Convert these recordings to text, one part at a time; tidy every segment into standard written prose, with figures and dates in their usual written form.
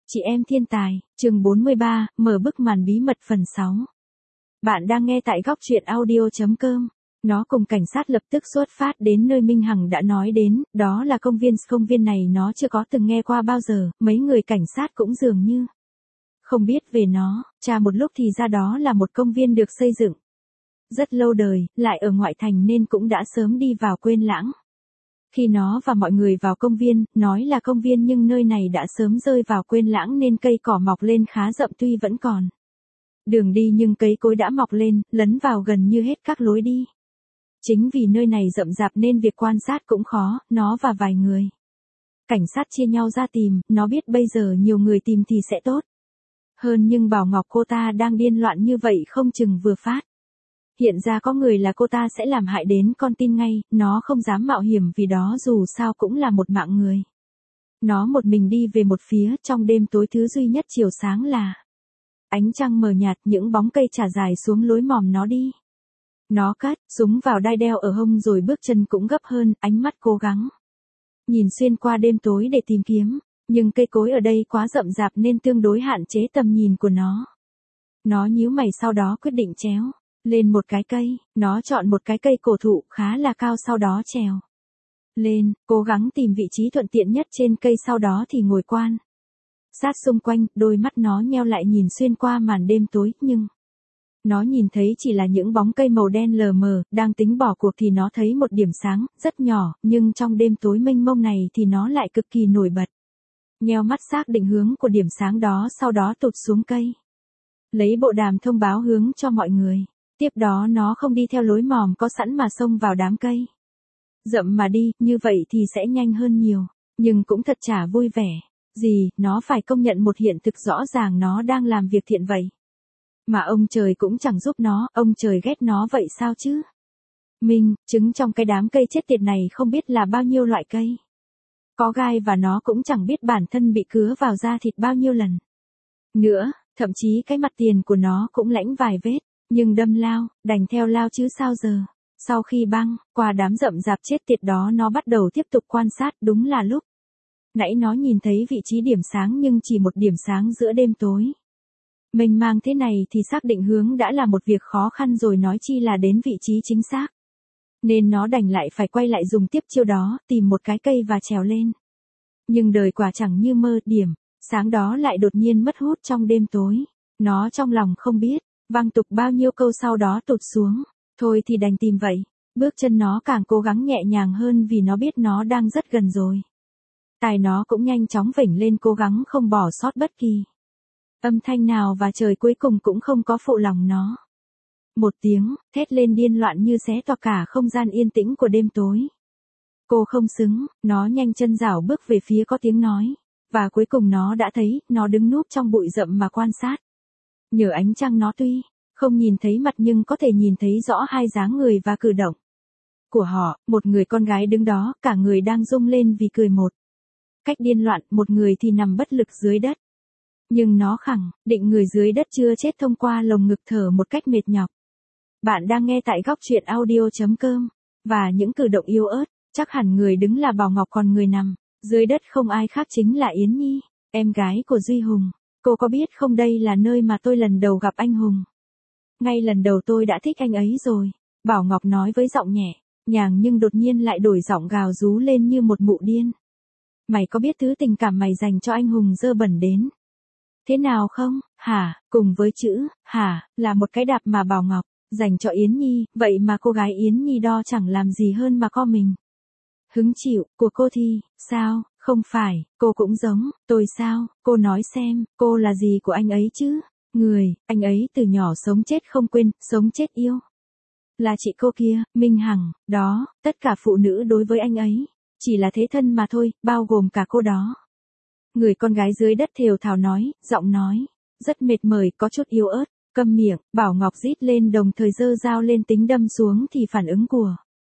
Chị em thiên tài, chương 43, mở bức màn bí mật phần 6. Bạn đang nghe tại góc truyện audio.com. Nó cùng cảnh sát lập tức xuất phát đến nơi Minh Hằng đã nói đến, đó là công viên. Công viên này nó chưa có từng nghe qua bao giờ, mấy người cảnh sát cũng dường như không biết về nó, tra một lúc thì ra đó là một công viên được xây dựng rất lâu đời, lại ở ngoại thành nên cũng đã sớm đi vào quên lãng. Khi nó và mọi người vào công viên, nói là công viên nhưng nơi này đã sớm rơi vào quên lãng nên cây cỏ mọc lên khá rậm tuy vẫn còn đường đi nhưng cây cối đã mọc lên, lấn vào gần như hết các lối đi. Chính vì nơi này rậm rạp nên việc quan sát cũng khó, nó và vài người cảnh sát chia nhau ra tìm, nó biết bây giờ nhiều người tìm thì sẽ tốt hơn nhưng Bảo Ngọc cô ta đang điên loạn như vậy không chừng vừa phát hiện ra có người là cô ta sẽ làm hại đến con tin ngay, nó không dám mạo hiểm vì đó dù sao cũng là một mạng người. Nó một mình đi về một phía, trong đêm tối thứ duy nhất chiều sáng là ánh trăng mờ nhạt, những bóng cây trải dài xuống lối mòn nó đi. Nó cất súng vào đai đeo ở hông rồi bước chân cũng gấp hơn, ánh mắt cố gắng nhìn xuyên qua đêm tối để tìm kiếm, nhưng cây cối ở đây quá rậm rạp nên tương đối hạn chế tầm nhìn của nó. Nó nhíu mày sau đó quyết định trèo lên một cái cây, nó chọn một cái cây cổ thụ khá là cao sau đó trèo lên, cố gắng tìm vị trí thuận tiện nhất trên cây sau đó thì ngồi quan sát xung quanh, đôi mắt nó nheo lại nhìn xuyên qua màn đêm tối, nhưng nó nhìn thấy chỉ là những bóng cây màu đen lờ mờ, đang tính bỏ cuộc thì nó thấy một điểm sáng, rất nhỏ, nhưng trong đêm tối mênh mông này thì nó lại cực kỳ nổi bật. Nheo mắt xác định hướng của điểm sáng đó sau đó tụt xuống cây. Lấy bộ đàm thông báo hướng cho mọi người. Tiếp đó nó không đi theo lối mòn có sẵn mà xông vào đám cây rậm mà đi, như vậy thì sẽ nhanh hơn nhiều, nhưng cũng thật chả vui vẻ gì, nó phải công nhận một hiện thực rõ ràng nó đang làm việc thiện vậy. Mà ông trời cũng chẳng giúp nó, ông trời ghét nó vậy sao chứ? Minh, trứng trong cái đám cây chết tiệt này không biết là bao nhiêu loại cây có gai và nó cũng chẳng biết bản thân bị cứa vào da thịt bao nhiêu lần. Nữa, thậm chí cái mặt tiền của nó cũng lãnh vài vết. Nhưng đâm lao, đành theo lao chứ sao giờ. Sau khi băng qua đám rậm rạp chết tiệt đó nó bắt đầu tiếp tục quan sát, đúng là lúc nãy nó nhìn thấy vị trí điểm sáng nhưng chỉ một điểm sáng giữa đêm tối mênh mang thế này thì xác định hướng đã là một việc khó khăn rồi nói chi là đến vị trí chính xác. Nên nó đành lại phải quay lại dùng tiếp chiêu đó, tìm một cái cây và trèo lên. Nhưng đời quả chẳng như mơ, điểm sáng đó lại đột nhiên mất hút trong đêm tối. Nó trong lòng không biết văng tục bao nhiêu câu sau đó tụt xuống. Thôi thì đành tìm vậy. Bước chân nó càng cố gắng nhẹ nhàng hơn vì nó biết nó đang rất gần rồi. Tai nó cũng nhanh chóng vểnh lên cố gắng không bỏ sót bất kỳ âm thanh nào và trời cuối cùng cũng không có phụ lòng nó. Một tiếng, thét lên điên loạn như xé toạc cả không gian yên tĩnh của đêm tối. Cô không xứng, nó nhanh chân rảo bước về phía có tiếng nói. Và cuối cùng nó đã thấy, nó đứng núp trong bụi rậm mà quan sát. Nhờ ánh trăng nó tuy không nhìn thấy mặt nhưng có thể nhìn thấy rõ hai dáng người và cử động của họ, một người con gái đứng đó, cả người đang rung lên vì cười một cách điên loạn, một người thì nằm bất lực dưới đất. Nhưng nó khẳng định người dưới đất chưa chết thông qua lồng ngực thở một cách mệt nhọc. Bạn đang nghe tại góc truyện audio.com, và những cử động yếu ớt, chắc hẳn người đứng là Bảo Ngọc còn người nằm dưới đất không ai khác chính là Yến Nhi, em gái của Duy Hùng. Cô có biết không, đây là nơi mà tôi lần đầu gặp anh Hùng. Ngay lần đầu tôi đã thích anh ấy rồi. Bảo Ngọc nói với giọng nhẹ nhàng nhưng đột nhiên lại đổi giọng gào rú lên như một mụ điên. Mày có biết thứ tình cảm mày dành cho anh Hùng dơ bẩn đến thế nào không? Hả? Cùng với chữ hả là một cái đạp mà Bảo Ngọc dành cho Yến Nhi, vậy mà cô gái Yến Nhi đo chẳng làm gì hơn mà co mình hứng chịu của cô thì sao? Không phải, cô cũng giống tôi sao? Cô nói xem, cô là gì của anh ấy chứ? Người anh ấy từ nhỏ sống chết không quên, sống chết yêu. Là chị cô kia, Minh Hằng, đó, tất cả phụ nữ đối với anh ấy chỉ là thế thân mà thôi, bao gồm cả cô đó. Người con gái dưới đất thều thào nói, giọng nói rất mệt mỏi, có chút yếu ớt. Câm miệng, Bảo Ngọc rít lên đồng thời giơ dao lên tính đâm xuống thì phản ứng của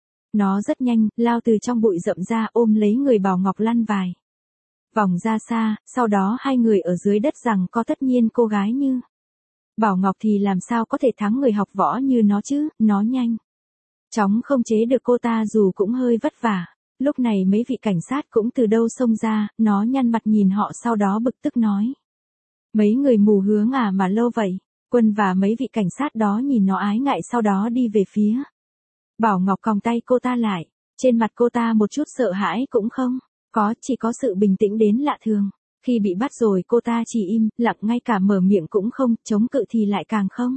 nó rất nhanh, lao từ trong bụi rậm ra ôm lấy người Bảo Ngọc lăn vài vòng ra xa, sau đó hai người ở dưới đất rằng có tất nhiên cô gái như Bảo Ngọc thì làm sao có thể thắng người học võ như nó chứ, nó nhanh chóng không chế được cô ta dù cũng hơi vất vả. Lúc này mấy vị cảnh sát cũng từ đâu xông ra, nó nhăn mặt nhìn họ sau đó bực tức nói. Mấy người mù hướng à mà lâu vậy. Quân và mấy vị cảnh sát đó nhìn nó ái ngại sau đó đi về phía. Bảo Ngọc còng tay cô ta lại. Trên mặt cô ta một chút sợ hãi cũng không. Có, chỉ có sự bình tĩnh đến lạ thường. Khi bị bắt rồi cô ta chỉ im, lặng, ngay cả mở miệng cũng không, chống cự thì lại càng không.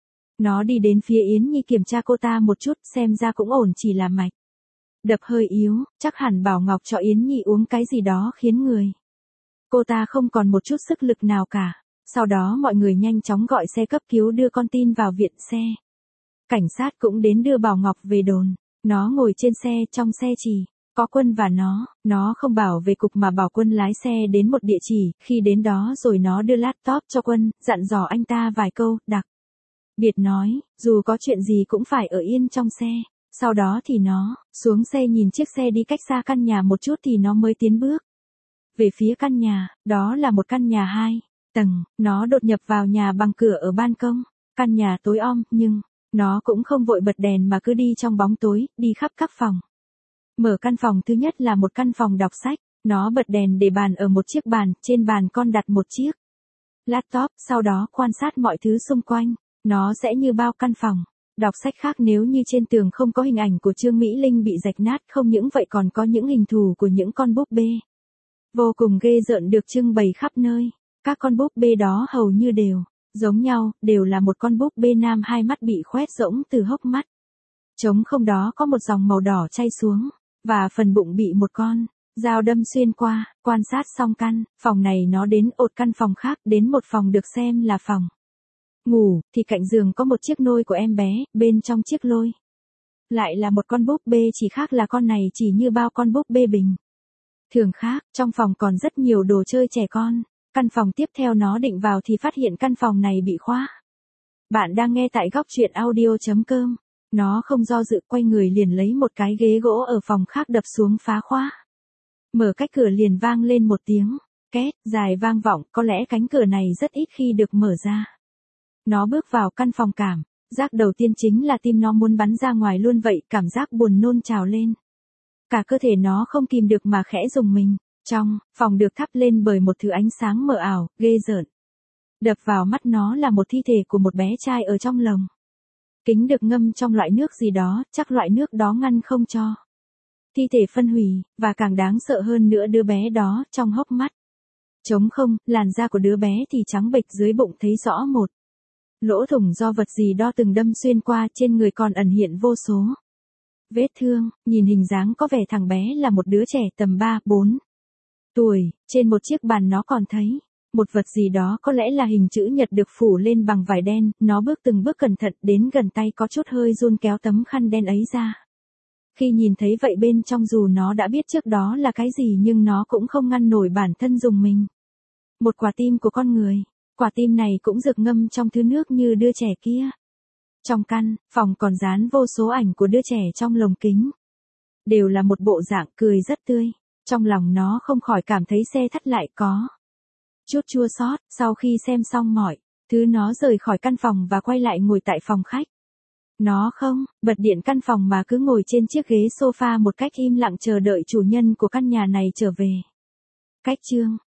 Nó đi đến phía Yến Nhi kiểm tra cô ta một chút, xem ra cũng ổn, chỉ là mạch đập hơi yếu, chắc hẳn Bảo Ngọc cho Yến Nhi uống cái gì đó khiến người cô ta không còn một chút sức lực nào cả. Sau đó mọi người nhanh chóng gọi xe cấp cứu đưa con tin vào viện xe. Cảnh sát cũng đến đưa Bảo Ngọc về đồn. Nó ngồi trên xe, trong xe chỉ có Quân và nó không bảo về cục mà bảo Quân lái xe đến một địa chỉ, khi đến đó rồi nó đưa laptop cho Quân, dặn dò anh ta vài câu, đặc biệt nói, dù có chuyện gì cũng phải ở yên trong xe. Sau đó thì nó xuống xe nhìn chiếc xe đi cách xa căn nhà một chút thì nó mới tiến bước về phía căn nhà. Đó là một căn nhà 2 tầng, nó đột nhập vào nhà bằng cửa ở ban công. Căn nhà tối om, nhưng nó cũng không vội bật đèn mà cứ đi trong bóng tối, đi khắp các phòng. Mở căn phòng thứ nhất là một căn phòng đọc sách, nó bật đèn để bàn ở một chiếc bàn, trên bàn con đặt một chiếc laptop, sau đó quan sát mọi thứ xung quanh. Nó sẽ như bao căn phòng đọc sách khác, nếu như trên tường không có hình ảnh của Trương Mỹ Linh bị rạch nát, không những vậy còn có những hình thù của những con búp bê vô cùng ghê rợn được trưng bày khắp nơi. Các con búp bê đó hầu như đều giống nhau, đều là một con búp bê nam hai mắt bị khoét rỗng từ hốc mắt. Trống không đó có một dòng màu đỏ chay xuống, và phần bụng bị một con dao đâm xuyên qua. Quan sát xong căn phòng này nó đến ột căn phòng khác, đến một phòng được xem là phòng ngủ, thì cạnh giường có một chiếc nôi của em bé, bên trong chiếc lôi lại là một con búp bê, chỉ khác là con này chỉ như bao con búp bê bình thường khác. Trong phòng còn rất nhiều đồ chơi trẻ con. Căn phòng tiếp theo nó định vào thì phát hiện căn phòng này bị khóa. Bạn đang nghe tại góc truyện audio.com. Nó không do dự, quay người liền lấy một cái ghế gỗ ở phòng khác đập xuống phá khóa. Mở cách cửa liền vang lên một tiếng két dài vang vọng, có lẽ cánh cửa này rất ít khi được mở ra. Nó bước vào căn phòng, cảm giác đầu tiên chính là tim nó muốn bắn ra ngoài luôn vậy, cảm giác buồn nôn trào lên. Cả cơ thể nó không kìm được mà khẽ rùng mình. Trong phòng được thắp lên bởi một thứ ánh sáng mờ ảo, ghê rợn. Đập vào mắt nó là một thi thể của một bé trai ở trong lồng kính được ngâm trong loại nước gì đó, chắc loại nước đó ngăn không cho thi thể phân hủy, và càng đáng sợ hơn nữa, đứa bé đó trong hốc mắt trống không, làn da của đứa bé thì trắng bệch, dưới bụng thấy rõ một lỗ thủng do vật gì đó từng đâm xuyên qua, trên người còn ẩn hiện vô số vết thương. Nhìn hình dáng có vẻ thằng bé là một đứa trẻ tầm 3-4 tuổi. Trên một chiếc bàn nó còn thấy một vật gì đó, có lẽ là hình chữ nhật được phủ lên bằng vải đen. Nó bước từng bước cẩn thận đến gần, tay có chút hơi run kéo tấm khăn đen ấy ra. Khi nhìn thấy vậy bên trong, dù nó đã biết trước đó là cái gì nhưng nó cũng không ngăn nổi bản thân rùng mình. Một quả tim của con người. Quả tim này cũng được ngâm trong thứ nước như đứa trẻ kia. Trong căn phòng còn dán vô số ảnh của đứa trẻ trong lồng kính. Đều là một bộ dạng cười rất tươi. Trong lòng nó không khỏi cảm thấy se thắt lại, có chút chua xót. Sau khi xem xong mọi thứ, nó rời khỏi căn phòng và quay lại ngồi tại phòng khách. Nó không bật điện căn phòng mà cứ ngồi trên chiếc ghế sofa một cách im lặng, chờ đợi chủ nhân của căn nhà này trở về. Cách chương